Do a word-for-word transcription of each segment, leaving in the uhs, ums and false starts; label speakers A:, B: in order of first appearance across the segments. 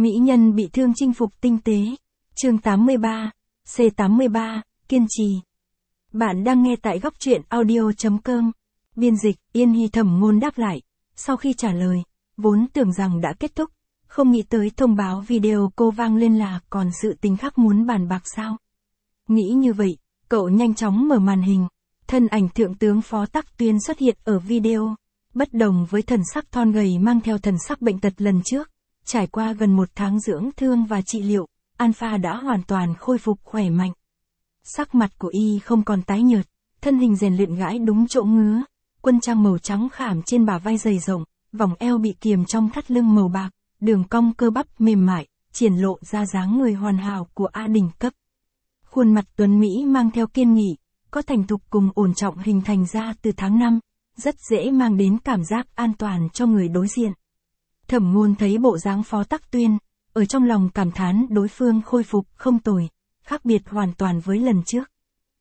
A: Mỹ nhân bị thương chinh phục tinh tế. Chương tám mươi ba, C tám mươi ba, kiên trì. Bạn đang nghe tại góc truyện audio chấm com. Biên dịch, Yên Hy Thẩm Ngôn đáp lại. Sau khi trả lời, vốn tưởng rằng đã kết thúc, không nghĩ tới thông báo video cô vang lên là còn sự tình khác muốn bàn bạc sao. Nghĩ như vậy, cậu nhanh chóng mở màn hình. Thân ảnh Thượng tướng Phó Tắc Tuyên xuất hiện ở video. Bất đồng với thần sắc thon gầy mang theo thần sắc bệnh tật lần trước, trải qua gần một tháng dưỡng thương và trị liệu, Alpha đã hoàn toàn khôi phục khỏe mạnh. Sắc mặt của y không còn tái nhợt, thân hình rèn luyện gãi đúng chỗ ngứa, quân trang màu trắng khảm trên bả vai dày rộng, vòng eo bị kiềm trong thắt lưng màu bạc, đường cong cơ bắp mềm mại, triển lộ ra dáng người hoàn hảo của A đỉnh cấp. Khuôn mặt tuấn Mỹ mang theo kiên nghị, có thành thục cùng ổn trọng hình thành ra từ tháng năm, rất dễ mang đến cảm giác an toàn cho người đối diện. Thẩm Ngôn thấy bộ dáng Phó Tắc Tuyên, ở trong lòng cảm thán đối phương khôi phục không tồi, khác biệt hoàn toàn với lần trước.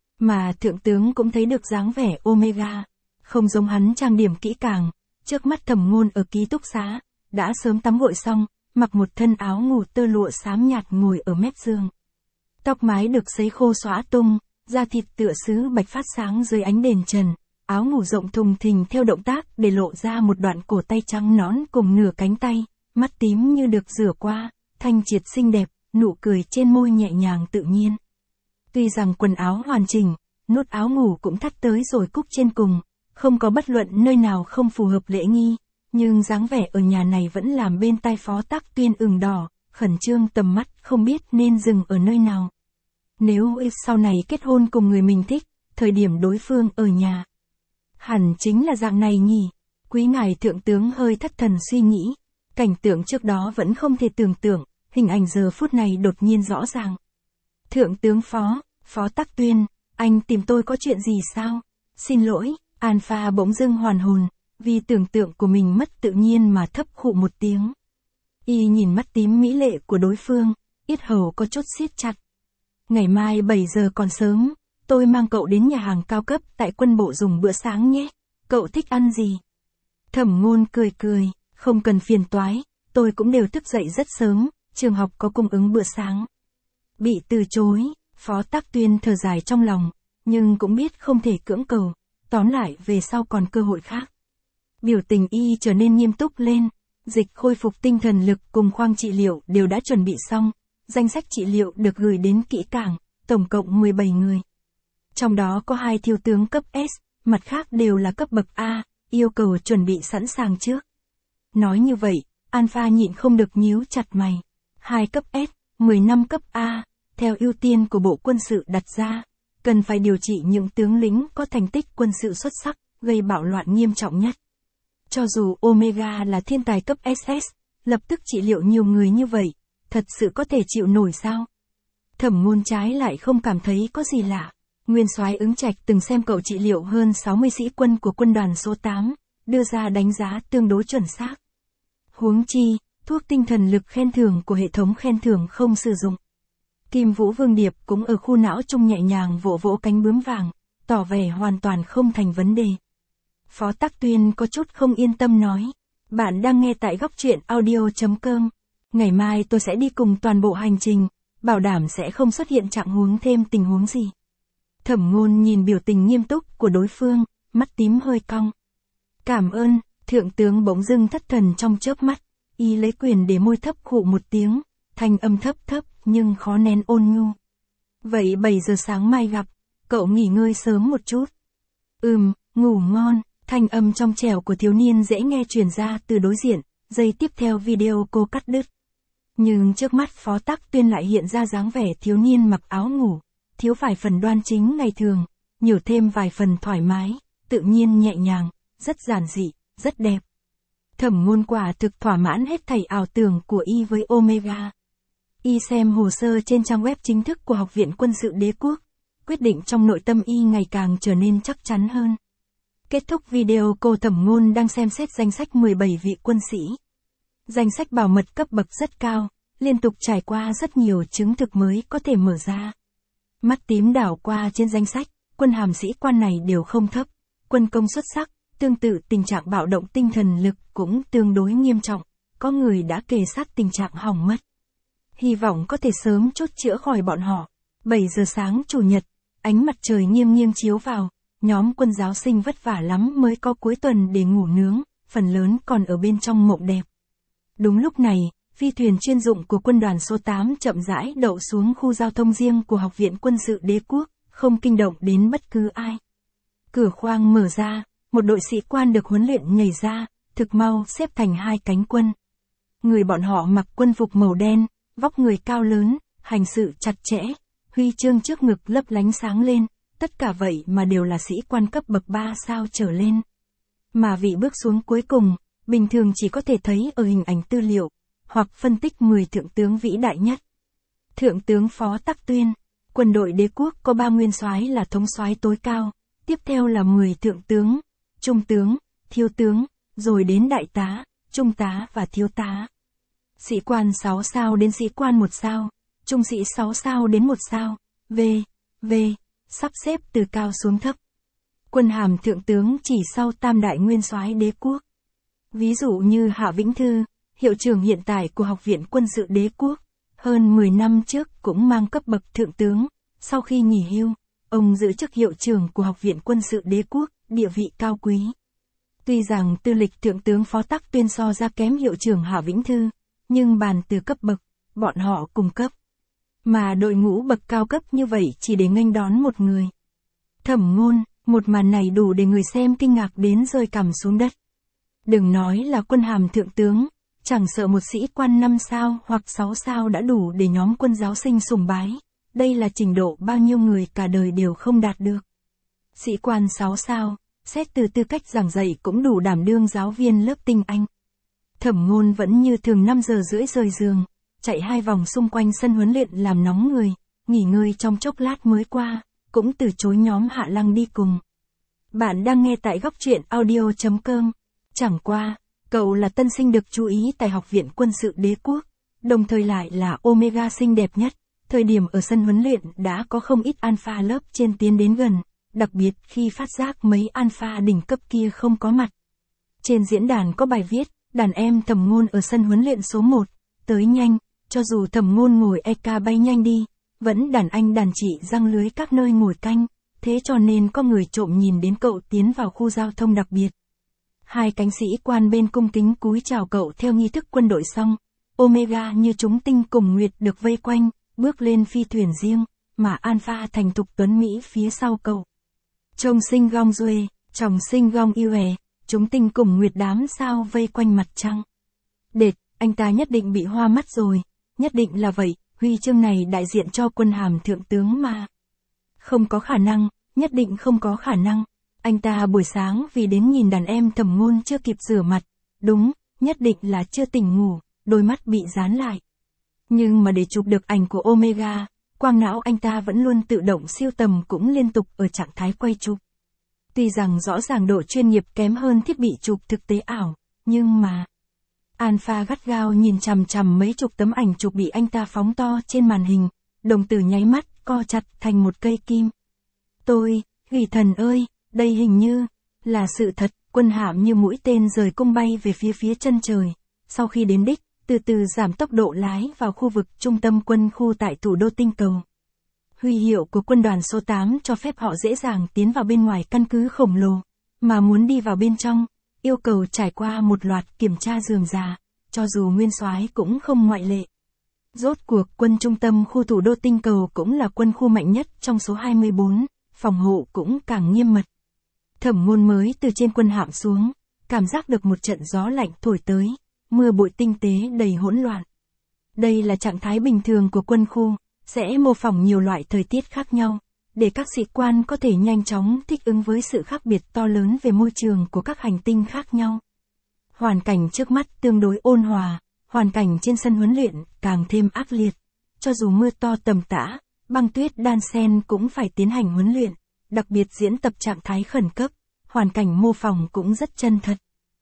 A: Mà Thượng tướng cũng thấy được dáng vẻ Omega, không giống hắn trang điểm kỹ càng, trước mắt Thẩm Ngôn ở ký túc xá, đã sớm tắm gội xong, mặc một thân áo ngủ tơ lụa xám nhạt ngồi ở mép giường. Tóc mái được sấy khô xõa tung, da thịt tựa sứ bạch phát sáng dưới ánh đèn trần, áo ngủ rộng thùng thình theo động tác để lộ ra một đoạn cổ tay trắng nõn cùng nửa cánh tay, mắt tím như được rửa qua, thanh triệt xinh đẹp, nụ cười trên môi nhẹ nhàng tự nhiên. Tuy rằng quần áo hoàn chỉnh, nút áo ngủ cũng thắt tới rồi cúc trên cùng, không có bất luận nơi nào không phù hợp lễ nghi, nhưng dáng vẻ ở nhà này vẫn làm bên tai Phó Tắc Tuyên ửng đỏ, khẩn trương tầm mắt không biết nên dừng ở nơi nào. Nếu sau này kết hôn cùng người mình thích, thời điểm đối phương ở nhà, hẳn chính là dạng này nhỉ. Quý ngài Thượng tướng hơi thất thần suy nghĩ, cảnh tượng trước đó vẫn không thể tưởng tượng, hình ảnh giờ phút này đột nhiên rõ ràng. Thượng tướng Phó, Phó Tắc Tuyên, anh tìm tôi có chuyện gì sao? Xin lỗi, Alpha bỗng dưng hoàn hồn, vì tưởng tượng của mình mất tự nhiên mà thấp khụ một tiếng. Y nhìn mắt tím mỹ lệ của đối phương, yết hầu có chút siết chặt. Ngày mai bảy giờ còn sớm, tôi mang cậu đến nhà hàng cao cấp tại quân bộ dùng bữa sáng nhé. Cậu thích ăn gì? Thẩm Ngôn cười cười, không cần phiền toái, tôi cũng đều thức dậy rất sớm, trường học có cung ứng bữa sáng. Bị từ chối, Phó Tắc Tuyên thở dài trong lòng, nhưng cũng biết không thể cưỡng cầu, tóm lại về sau còn cơ hội khác. Biểu tình y trở nên nghiêm túc lên, dịch khôi phục tinh thần lực cùng khoang trị liệu đều đã chuẩn bị xong, danh sách trị liệu được gửi đến kỹ càng, tổng cộng mười bảy người. Trong đó có hai thiếu tướng cấp S, mặt khác đều là cấp bậc A, yêu cầu chuẩn bị sẵn sàng trước. Nói như vậy, Alpha nhịn không được nhíu chặt mày. Hai cấp S, mười năm cấp A, theo ưu tiên của Bộ Quân sự đặt ra, cần phải điều trị những tướng lĩnh có thành tích quân sự xuất sắc, gây bạo loạn nghiêm trọng nhất. Cho dù Omega là thiên tài cấp ét ét, lập tức trị liệu nhiều người như vậy, thật sự có thể chịu nổi sao? Thẩm Ngôn trái lại không cảm thấy có gì lạ. Nguyên soái Ứng Trạch từng xem cậu trị liệu hơn sáu mươi sĩ quân của quân đoàn số tám, đưa ra đánh giá tương đối chuẩn xác. Huống chi, thuốc tinh thần lực khen thưởng của hệ thống khen thưởng không sử dụng. Kim Vũ Vương Điệp cũng ở khu não trung nhẹ nhàng vỗ vỗ cánh bướm vàng, tỏ vẻ hoàn toàn không thành vấn đề. Phó Tắc Tuyên có chút không yên tâm nói, bạn đang nghe tại góc truyện audio chấm com. Ngày mai tôi sẽ đi cùng toàn bộ hành trình, bảo đảm sẽ không xuất hiện trạng huống thêm tình huống gì. Thẩm Ngôn nhìn biểu tình nghiêm túc của đối phương, mắt tím hơi cong. Cảm ơn, Thượng tướng bỗng dưng thất thần trong chớp mắt, y lấy quyền để môi thấp khụ một tiếng, thanh âm thấp thấp nhưng khó nén ôn nhu. Vậy bảy giờ sáng mai gặp, cậu nghỉ ngơi sớm một chút. Ừm, ngủ ngon, thanh âm trong trẻo của thiếu niên dễ nghe truyền ra từ đối diện, giây tiếp theo video cô cắt đứt. Nhưng trước mắt Phó Tắc Tuyên lại hiện ra dáng vẻ thiếu niên mặc áo ngủ, thiếu vài phần đoan chính ngày thường, nhiều thêm vài phần thoải mái, tự nhiên nhẹ nhàng, rất giản dị, rất đẹp. Thẩm Ngôn quả thực thỏa mãn hết thảy ảo tưởng của y với Omega. Y xem hồ sơ trên trang web chính thức của Học viện Quân sự Đế quốc, quyết định trong nội tâm y ngày càng trở nên chắc chắn hơn. Kết thúc video, cô Thẩm Ngôn đang xem xét danh sách mười bảy vị quân sĩ. Danh sách bảo mật cấp bậc rất cao, liên tục trải qua rất nhiều chứng thực mới có thể mở ra. Mắt tím đảo qua trên danh sách, quân hàm sĩ quan này đều không thấp, quân công xuất sắc, tương tự tình trạng bạo động tinh thần lực cũng tương đối nghiêm trọng, có người đã kề sát tình trạng hỏng mất. hy vọng có thể sớm chốt chữa khỏi bọn họ. bảy giờ sáng Chủ nhật, ánh mặt trời nghiêng nghiêng chiếu vào, nhóm quân giáo sinh vất vả lắm mới có cuối tuần để ngủ nướng, phần lớn còn ở bên trong mộng đẹp. Đúng lúc này, phi thuyền chuyên dụng của quân đoàn số tám chậm rãi đậu xuống khu giao thông riêng của Học viện Quân sự Đế quốc, không kinh động đến bất cứ ai. Cửa khoang mở ra, một đội sĩ quan được huấn luyện nhảy ra, thực mau xếp thành hai cánh quân. Người bọn họ mặc quân phục màu đen, vóc người cao lớn, hành sự chặt chẽ, huy chương trước ngực lấp lánh sáng lên, tất cả vậy mà đều là sĩ quan cấp bậc ba sao trở lên. Mà vị bước xuống cuối cùng, bình thường chỉ có thể thấy ở hình ảnh tư liệu, hoặc phân tích mười thượng tướng vĩ đại nhất. Thượng tướng Phó Tắc Tuyên, quân đội Đế quốc có ba nguyên soái là thống soái tối cao, tiếp theo là mười thượng tướng, trung tướng, thiếu tướng, rồi đến đại tá, trung tá và thiếu tá. Sĩ quan sáu sao đến sĩ quan một sao, trung sĩ sáu sao đến một sao, V, V, sắp xếp từ cao xuống thấp. Quân hàm thượng tướng chỉ sau tam đại nguyên soái Đế quốc. Ví dụ như Hạ Vĩnh Thư, hiệu trưởng hiện tại của Học viện Quân sự Đế quốc, hơn mười năm trước cũng mang cấp bậc thượng tướng, sau khi nghỉ hưu, ông giữ chức hiệu trưởng của Học viện Quân sự Đế quốc, địa vị cao quý. Tuy rằng tư lịch thượng tướng Phó Tắc Tuyên so ra kém hiệu trưởng Hạ Vĩnh Thư, nhưng bàn từ cấp bậc, bọn họ cùng cấp. Mà đội ngũ bậc cao cấp như vậy chỉ để nghênh đón một người. Thẩm Ngôn, một màn này đủ để người xem kinh ngạc đến rơi cằm xuống đất. Đừng nói là quân hàm thượng tướng, chẳng sợ một sĩ quan năm sao hoặc sáu sao đã đủ để nhóm quân giáo sinh sùng bái. Đây là trình độ bao nhiêu người cả đời đều không đạt được. Sĩ quan sáu sao, xét từ tư cách giảng dạy cũng đủ đảm đương giáo viên lớp tinh Anh. Thẩm Ngôn vẫn như thường năm giờ rưỡi rời giường, chạy hai vòng xung quanh sân huấn luyện làm nóng người, nghỉ ngơi trong chốc lát mới qua, cũng từ chối nhóm Hạ Lăng đi cùng. Bạn đang nghe tại góc truyện audio chấm com. Chẳng qua, cậu là tân sinh được chú ý tại Học viện Quân sự Đế quốc, đồng thời lại là Omega xinh đẹp nhất. Thời điểm ở sân huấn luyện đã có không ít alpha lớp trên tiến đến gần, đặc biệt khi phát giác mấy alpha đỉnh cấp kia không có mặt. Trên diễn đàn có bài viết, đàn em Thẩm Ngôn ở sân huấn luyện số một, tới nhanh, cho dù Thẩm Ngôn ngồi e ca bay nhanh đi, vẫn đàn anh đàn chị giăng lưới các nơi ngồi canh, thế cho nên có người trộm nhìn đến cậu tiến vào khu giao thông đặc biệt. Hai cánh sĩ quan bên cung kính cúi chào cậu theo nghi thức quân đội xong, Omega như chúng tinh cùng nguyệt được vây quanh, bước lên phi thuyền riêng, mà Alpha thành thục tuấn Mỹ phía sau cậu. Trông sinh gong duê, chồng sinh gong yêu hề, chúng tinh cùng nguyệt đám sao vây quanh mặt trăng. Đệt, anh ta nhất định bị hoa mắt rồi, nhất định là vậy, huy chương này đại diện cho quân hàm thượng tướng mà. Không có khả năng, nhất định không có khả năng. Anh ta buổi sáng vì đến nhìn đàn em Thẩm Ngôn chưa kịp rửa mặt, đúng, nhất định là chưa tỉnh ngủ, đôi mắt bị dán lại. Nhưng mà để chụp được ảnh của Omega, quang não anh ta vẫn luôn tự động siêu tầm cũng liên tục ở trạng thái quay chụp. Tuy rằng rõ ràng độ chuyên nghiệp kém hơn thiết bị chụp thực tế ảo, nhưng mà... Alpha gắt gao nhìn chằm chằm mấy chục tấm ảnh chụp bị anh ta phóng to trên màn hình, đồng tử nháy mắt, co chặt thành một cây kim. Tôi, Gỉ Thần ơi, đây hình như là sự thật. Quân hạm như mũi tên rời cung bay về phía phía chân trời, sau khi đến đích, từ từ giảm tốc độ lái vào khu vực trung tâm quân khu tại thủ đô tinh cầu. Huy hiệu của quân đoàn số tám cho phép họ dễ dàng tiến vào bên ngoài căn cứ khổng lồ, mà muốn đi vào bên trong, yêu cầu trải qua một loạt kiểm tra rườm rà, cho dù nguyên soái cũng không ngoại lệ. Rốt cuộc quân trung tâm khu thủ đô tinh cầu cũng là quân khu mạnh nhất trong số hai mươi bốn, phòng hộ cũng càng nghiêm mật. Thẩm Ngôn mới từ trên quân hạm xuống, cảm giác được một trận gió lạnh thổi tới, mưa bụi tinh tế đầy hỗn loạn. Đây là trạng thái bình thường của quân khu, sẽ mô phỏng nhiều loại thời tiết khác nhau, để các sĩ quan có thể nhanh chóng thích ứng với sự khác biệt to lớn về môi trường của các hành tinh khác nhau. Hoàn cảnh trước mắt tương đối ôn hòa, hoàn cảnh trên sân huấn luyện càng thêm ác liệt. Cho dù mưa to tầm tã, băng tuyết đan xen cũng phải tiến hành huấn luyện, đặc biệt diễn tập trạng thái khẩn cấp, hoàn cảnh mô phỏng cũng rất chân thật.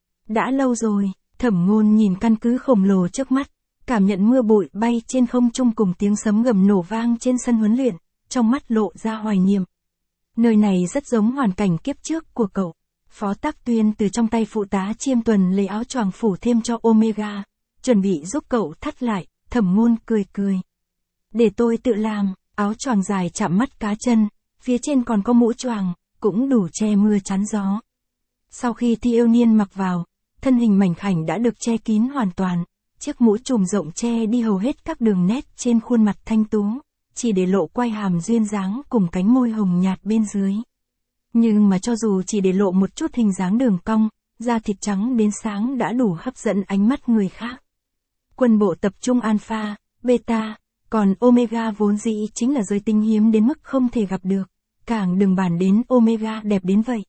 A: Đã lâu rồi, Thẩm Ngôn nhìn căn cứ khổng lồ trước mắt, cảm nhận mưa bụi bay trên không trung cùng tiếng sấm gầm nổ vang trên sân huấn luyện, trong mắt lộ ra hoài niệm. Nơi này rất giống hoàn cảnh kiếp trước của cậu. Phó Tắc Tuyên từ trong tay phụ tá Chiêm Tuần lấy áo choàng phủ thêm cho Omega, chuẩn bị giúp cậu thắt lại, Thẩm Ngôn cười cười. Để tôi tự làm, áo choàng dài chạm mắt cá chân, phía trên còn có mũ choàng, cũng đủ che mưa chắn gió. Sau khi Thi Yêu Niên mặc vào, thân hình mảnh khảnh đã được che kín hoàn toàn, chiếc mũ trùm rộng che đi hầu hết các đường nét trên khuôn mặt thanh tú, chỉ để lộ quai hàm duyên dáng cùng cánh môi hồng nhạt bên dưới. Nhưng mà cho dù chỉ để lộ một chút hình dáng đường cong, da thịt trắng đến sáng đã đủ hấp dẫn ánh mắt người khác. Quân bộ tập trung alpha, beta, còn omega vốn dĩ chính là giới tinh hiếm đến mức không thể gặp được, càng đừng bàn đến omega đẹp đến vậy.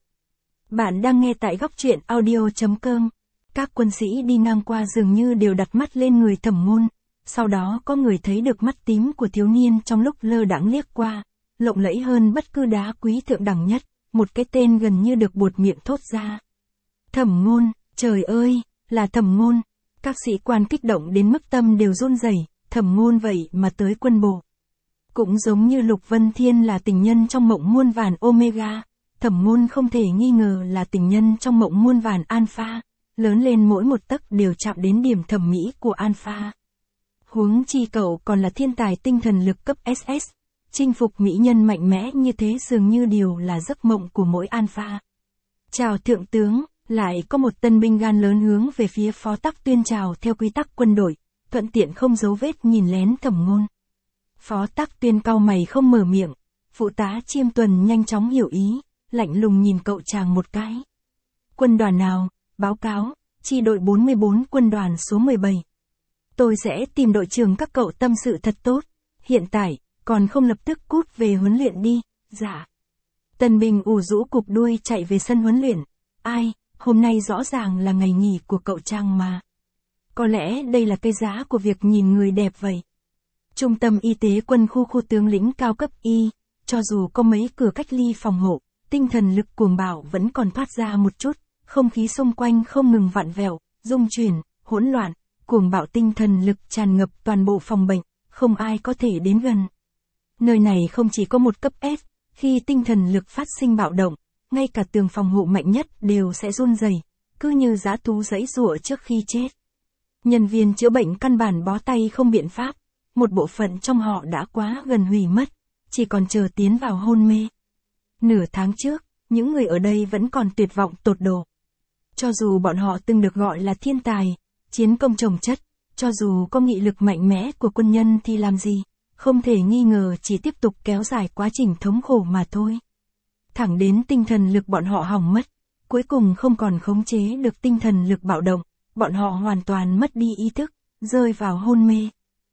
A: Bạn đang nghe tại góc truyện audio chấm com. Các quân sĩ đi ngang qua dường như đều đặt mắt lên người Thẩm Ngôn, sau đó có người thấy được mắt tím của thiếu niên trong lúc lơ đãng liếc qua, lộng lẫy hơn bất cứ đá quý thượng đẳng nhất, một cái tên gần như được buột miệng thốt ra. Thẩm Ngôn, trời ơi, là Thẩm Ngôn. Các sĩ quan kích động đến mức tâm đều run rẩy, Thẩm Ngôn vậy mà tới quân bộ. Cũng giống như Lục Vân Thiên là tình nhân trong mộng muôn vàn omega, Thẩm Ngôn không thể nghi ngờ là tình nhân trong mộng muôn vàn alpha, lớn lên mỗi một tấc đều chạm đến điểm thẩm mỹ của alpha. Huống chi cậu còn là thiên tài tinh thần lực cấp ét ét, chinh phục mỹ nhân mạnh mẽ như thế dường như điều là giấc mộng của mỗi alpha. Chào thượng tướng, lại có một tân binh gan lớn hướng về phía Phó Tắc Tuyên chào theo quy tắc quân đội, thuận tiện không giấu vết nhìn lén Thẩm Ngôn. Phó Tắc Tuyên cau mày không mở miệng, phụ tá Chiêm Tuần nhanh chóng hiểu ý, lạnh lùng nhìn cậu chàng một cái. Quân đoàn nào? Báo cáo, chi đội bốn mươi bốn quân đoàn số mười bảy. Tôi sẽ tìm đội trưởng các cậu tâm sự thật tốt, hiện tại, còn không lập tức cút về huấn luyện đi. Dạ. Tân binh ù rũ cụp đuôi chạy về sân huấn luyện. Ai, hôm nay rõ ràng là ngày nghỉ của cậu Trang mà. Có lẽ đây là cái giá của việc nhìn người đẹp vậy. Trung tâm y tế quân khu khu tướng lĩnh cao cấp Y, cho dù có mấy cửa cách ly phòng hộ, tinh thần lực cuồng bạo vẫn còn thoát ra một chút, không khí xung quanh không ngừng vặn vẹo, rung chuyển, hỗn loạn, cuồng bạo tinh thần lực tràn ngập toàn bộ phòng bệnh, không ai có thể đến gần. Nơi này không chỉ có một cấp S, khi tinh thần lực phát sinh bạo động, ngay cả tường phòng hộ mạnh nhất đều sẽ run rẩy, cứ như dã thú giãy giụa trước khi chết. Nhân viên chữa bệnh căn bản bó tay không biện pháp, một bộ phận trong họ đã quá gần hủy mất, chỉ còn chờ tiến vào hôn mê. Nửa tháng trước, những người ở đây vẫn còn tuyệt vọng tột độ. Cho dù bọn họ từng được gọi là thiên tài, chiến công chồng chất, cho dù có nghị lực mạnh mẽ của quân nhân thì làm gì, không thể nghi ngờ chỉ tiếp tục kéo dài quá trình thống khổ mà thôi. Thẳng đến tinh thần lực bọn họ hỏng mất, cuối cùng không còn khống chế được tinh thần lực bạo động, bọn họ hoàn toàn mất đi ý thức, rơi vào hôn mê.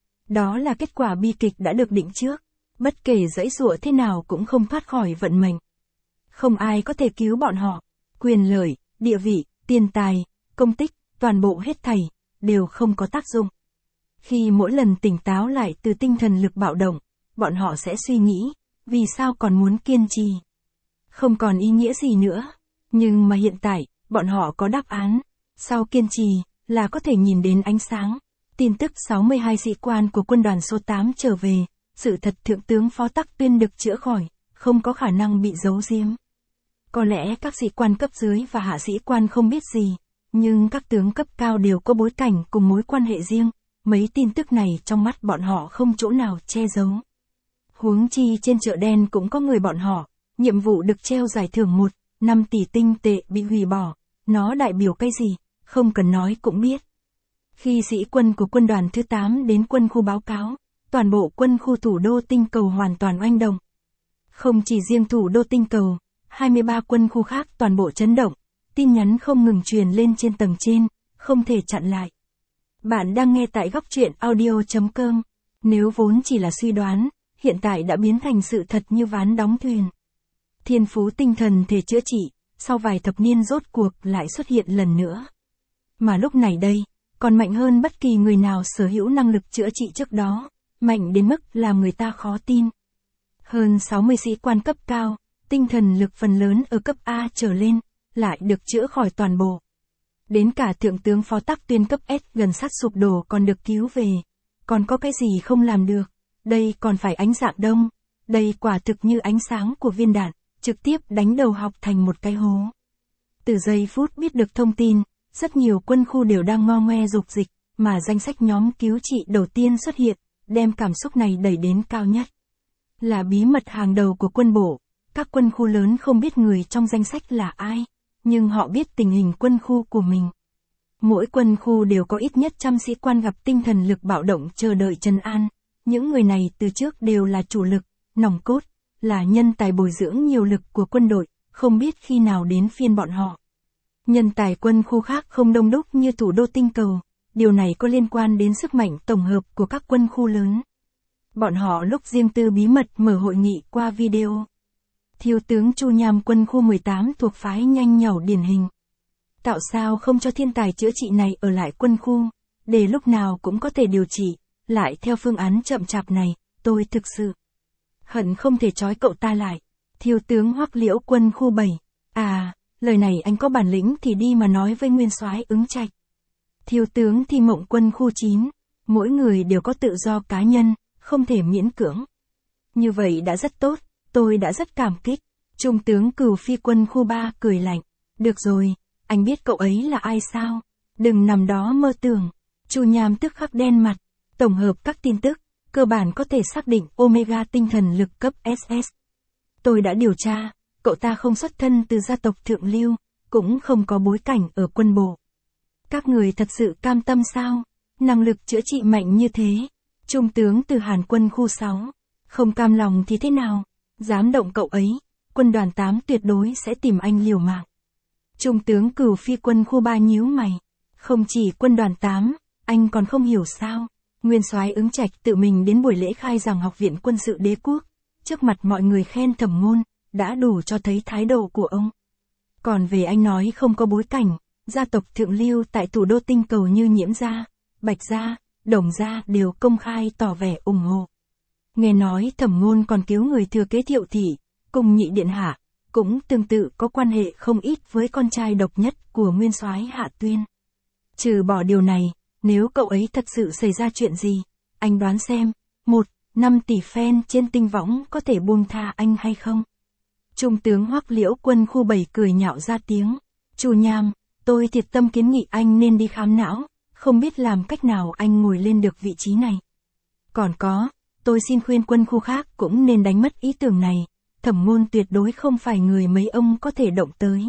A: Đó là kết quả bi kịch đã được định trước, bất kể giãy giụa thế nào cũng không thoát khỏi vận mệnh. Không ai có thể cứu bọn họ, quyền lợi, địa vị, tiền tài, công tích, toàn bộ hết thảy, đều không có tác dụng. Khi mỗi lần tỉnh táo lại từ tinh thần lực bạo động, bọn họ sẽ suy nghĩ, vì sao còn muốn kiên trì. Không còn ý nghĩa gì nữa, nhưng mà hiện tại, bọn họ có đáp án, sau kiên trì, là có thể nhìn đến ánh sáng. Tin tức sáu mươi hai sĩ quan của quân đoàn số tám trở về, sự thật thượng tướng Phó Tắc Tuyên được chữa khỏi, không có khả năng bị giấu giếm. Có lẽ các sĩ quan cấp dưới và hạ sĩ quan không biết gì, nhưng các tướng cấp cao đều có bối cảnh cùng mối quan hệ riêng, mấy tin tức này trong mắt bọn họ không chỗ nào che giấu. Huống chi trên chợ đen cũng có người bọn họ, nhiệm vụ được treo giải thưởng một, năm tỷ tinh tệ bị hủy bỏ, nó đại biểu cái gì, không cần nói cũng biết. Khi sĩ quân của quân đoàn thứ tám đến quân khu báo cáo, toàn bộ quân khu thủ đô tinh cầu hoàn toàn oanh động. Không chỉ riêng thủ đô tinh cầu, hai mươi ba quân khu khác toàn bộ chấn động, tin nhắn không ngừng truyền lên trên tầng trên, không thể chặn lại. Bạn đang nghe tại góc truyện audio chấm com. Nếu vốn chỉ là suy đoán, hiện tại đã biến thành sự thật như ván đóng thuyền. Thiên phú tinh thần thể chữa trị, sau vài thập niên rốt cuộc lại xuất hiện lần nữa. Mà lúc này đây, còn mạnh hơn bất kỳ người nào sở hữu năng lực chữa trị trước đó, mạnh đến mức làm người ta khó tin. Hơn sáu mươi sĩ quan cấp cao, tinh thần lực phần lớn ở cấp A trở lên, lại được chữa khỏi toàn bộ. Đến cả thượng tướng Phó Tắc Tuyên cấp S gần sát sụp đổ còn được cứu về. Còn có cái gì không làm được? Đây còn phải ánh dạng đông. Đây quả thực như ánh sáng của viên đạn, trực tiếp đánh đầu học thành một cái hố. Từ giây phút biết được thông tin, rất nhiều quân khu đều đang ngo ngoe dục dịch, mà danh sách nhóm cứu trị đầu tiên xuất hiện, đem cảm xúc này đẩy đến cao nhất. Là bí mật hàng đầu của quân bộ, các quân khu lớn không biết người trong danh sách là ai, nhưng họ biết tình hình quân khu của mình. Mỗi quân khu đều có ít nhất trăm sĩ quan gặp tinh thần lực bạo động chờ đợi trấn an. Những người này từ trước đều là chủ lực, nòng cốt, là nhân tài bồi dưỡng nhiều lực của quân đội, không biết khi nào đến phiên bọn họ. Nhân tài quân khu khác không đông đúc như thủ đô tinh cầu, điều này có liên quan đến sức mạnh tổng hợp của các quân khu lớn. Bọn họ lúc riêng tư bí mật mở hội nghị qua video. Thiếu tướng Chu Nham quân khu mười tám thuộc phái nhanh nhảu điển hình. Tạo sao không cho thiên tài chữa trị này ở lại quân khu, để lúc nào cũng có thể điều trị, lại theo phương án chậm chạp này, tôi thực sự hận không thể trói cậu ta lại. Thiếu tướng Hoắc Liễu quân khu bảy, à, lời này anh có bản lĩnh thì đi mà nói với nguyên soái Ứng Trạch. Thiếu tướng Thi Mộng quân khu chín, mỗi người đều có tự do cá nhân, không thể miễn cưỡng. Như vậy đã rất tốt, tôi đã rất cảm kích. Trung tướng Cửu Phi quân khu ba cười lạnh, được rồi, anh biết cậu ấy là ai sao? Đừng nằm đó mơ tưởng. Chu Nham tức khắc đen mặt, tổng hợp các tin tức, cơ bản có thể xác định Omega tinh thần lực cấp ét ét. Tôi đã điều tra, cậu ta không xuất thân từ gia tộc thượng lưu, cũng không có bối cảnh ở quân bộ. Các người thật sự cam tâm sao? Năng lực chữa trị mạnh như thế. Trung tướng từ Hàn quân khu sáu, không cam lòng thì thế nào? Dám động cậu ấy, quân đoàn tám tuyệt đối sẽ tìm anh liều mạng. Trung tướng Cửu Phi quân khu ba nhíu mày, không chỉ quân đoàn tám, anh còn không hiểu sao? Nguyên soái Ứng Trạch tự mình đến buổi lễ khai giảng Học viện Quân sự Đế quốc, trước mặt mọi người khen Thẩm Ngôn, đã đủ cho thấy thái độ của ông. Còn về anh nói không có bối cảnh, gia tộc thượng lưu tại thủ đô tinh cầu như Nhiễm gia, Bạch gia, Đồng gia đều công khai tỏ vẻ ủng hộ. Nghe nói Thẩm Ngôn còn cứu người thừa kế Thiệu thị, cùng nhị điện hạ, cũng tương tự có quan hệ không ít với con trai độc nhất của nguyên soái Hạ Tuyên. Trừ bỏ điều này, nếu cậu ấy thật sự xảy ra chuyện gì, anh đoán xem, một, năm tỷ fan trên tinh võng có thể buông tha anh hay không? Trung tướng Hoắc Liễu quân khu bảy cười nhạo ra tiếng, Chu Nham, tôi thiệt tâm kiến nghị anh nên đi khám não, không biết làm cách nào anh ngồi lên được vị trí này. Còn có, tôi xin khuyên quân khu khác cũng nên đánh mất ý tưởng này, Thẩm Ngôn tuyệt đối không phải người mấy ông có thể động tới.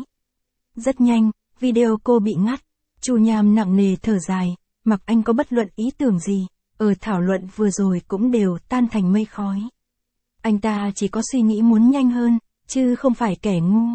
A: Rất nhanh, video cô bị ngắt, Chu Nham nặng nề thở dài, mặc anh có bất luận ý tưởng gì, ở thảo luận vừa rồi cũng đều tan thành mây khói. Anh ta chỉ có suy nghĩ muốn nhanh hơn, chứ không phải kẻ ngu.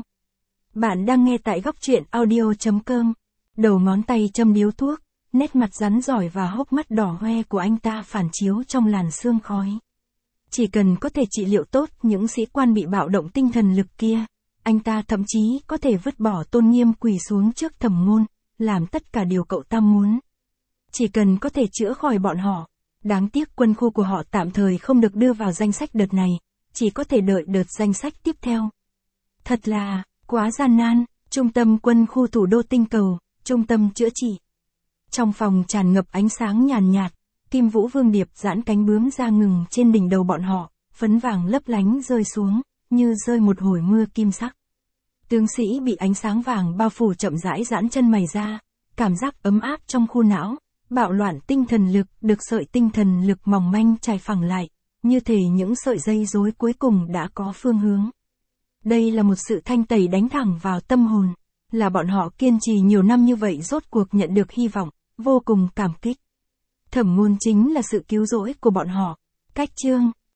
A: Bạn đang nghe tại góc truyện audio chấm com, đầu ngón tay châm điếu thuốc, nét mặt rắn rỏi và hốc mắt đỏ hoe của anh ta phản chiếu trong làn sương khói. Chỉ cần có thể trị liệu tốt những sĩ quan bị bạo động tinh thần lực kia, anh ta thậm chí có thể vứt bỏ tôn nghiêm quỳ xuống trước Thẩm Ngôn, làm tất cả điều cậu ta muốn. Chỉ cần có thể chữa khỏi bọn họ. Đáng tiếc quân khu của họ tạm thời không được đưa vào danh sách đợt này, chỉ có thể đợi đợt danh sách tiếp theo. Thật là, quá gian nan. Trung tâm quân khu thủ đô tinh cầu, trung tâm chữa trị. Trong phòng tràn ngập ánh sáng nhàn nhạt, Kim Vũ Vương Điệp giãn cánh bướm ra ngừng trên đỉnh đầu bọn họ, phấn vàng lấp lánh rơi xuống, như rơi một hồi mưa kim sắc. Tướng sĩ bị ánh sáng vàng bao phủ chậm rãi giãn chân mày ra, cảm giác ấm áp trong khu não, bạo loạn tinh thần lực được sợi tinh thần lực mỏng manh trải phẳng lại, như thể những sợi dây rối cuối cùng đã có phương hướng. Đây là một sự thanh tẩy đánh thẳng vào tâm hồn, là bọn họ kiên trì nhiều năm như vậy rốt cuộc nhận được hy vọng, vô cùng cảm kích. Thẩm Ngôn chính là sự cứu rỗi của bọn họ. Cách chương